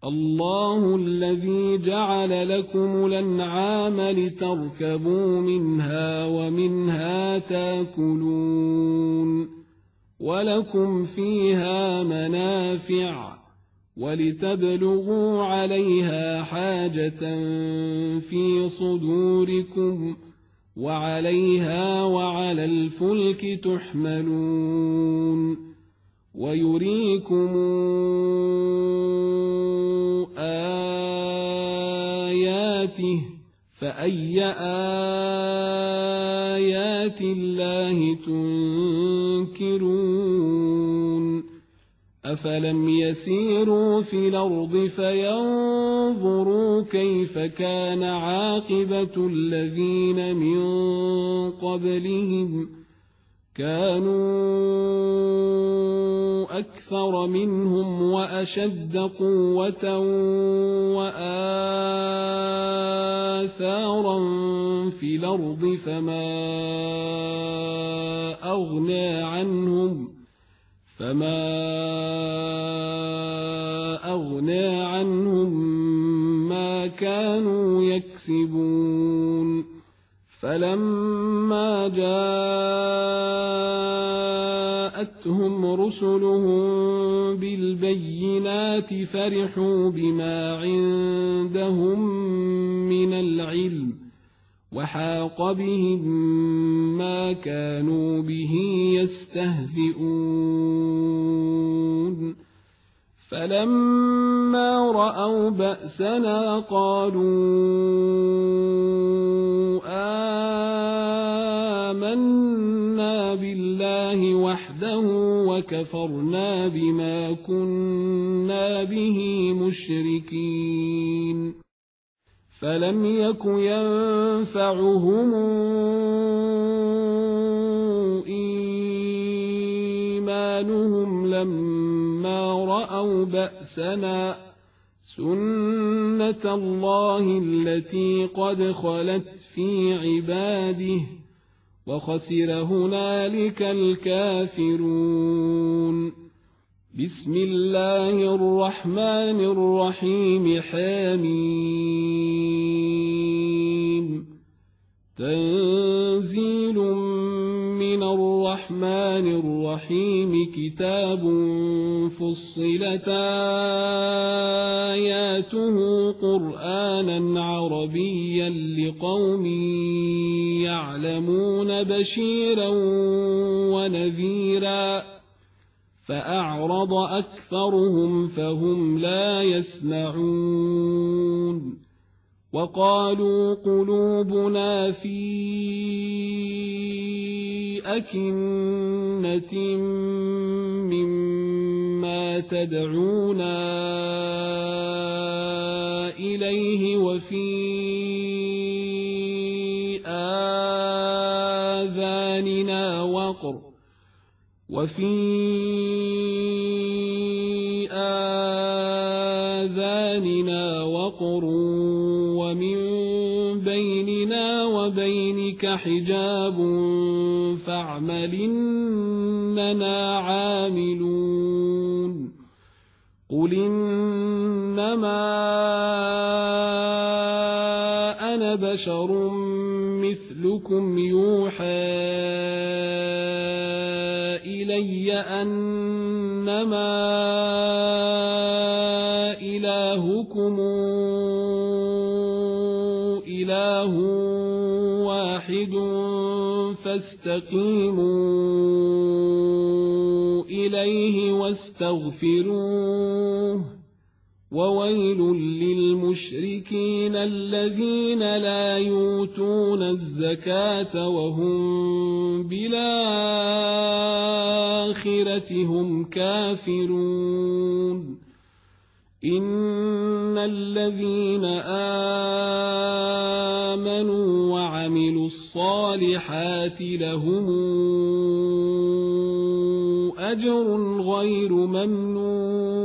الله الذي جعل لكم الأنعام لتركبوا منها ومنها تاكلون ولكم فيها منافع ولتبلغوا عليها حاجة في صدوركم وعليها وعلى الفلك تحملون ويريكم آياته فأي آيات الله تنكرون أفلم يسيروا في الأرض فينظروا كيف كان عاقبة الذين من قبلهم كانوا أكثر منهم وأشد قوة وآثارا في الأرض فما أغنى عنهم ما كانوا يكسبون فلما جاءتهم رسلهم بالبينات فرحوا بما عندهم من العلم وحاق بهم ما كانوا به يستهزئون فلما رأوا بأسنا قالوا آمنا بالله وحده وكفرنا بما كنا به مشركين فلم يك ينفعهم إيمانهم لما رأوا بأسنا سنة الله التي قد خلت في عباده وخسر هنالك الكافرون بسم الله الرحمن الرحيم حميم تنزيل من الرحمن الرحيم كتاب فصلت آياته قرآنا عربيا لقوم يعلمون بشيرا ونذيرا فأعرض أكثرهم فهم لا يسمعون وقالوا قلوبنا في أكنة مما تدعونا إليه وفي آذاننا وقر ومن بيننا وبينك حجاب فاعمل إننا عاملون قل إنما أنا بشر مثلكم يوحى إلي أنما إلهكم إله واحد فاستقيموا إليه واستغفروه وويل للمشركين الذين لا يؤتون الزكاة وهم بالآخرة هم كافرون إن الذين آمنوا وعملوا الصالحات لهم أجر غير ممنون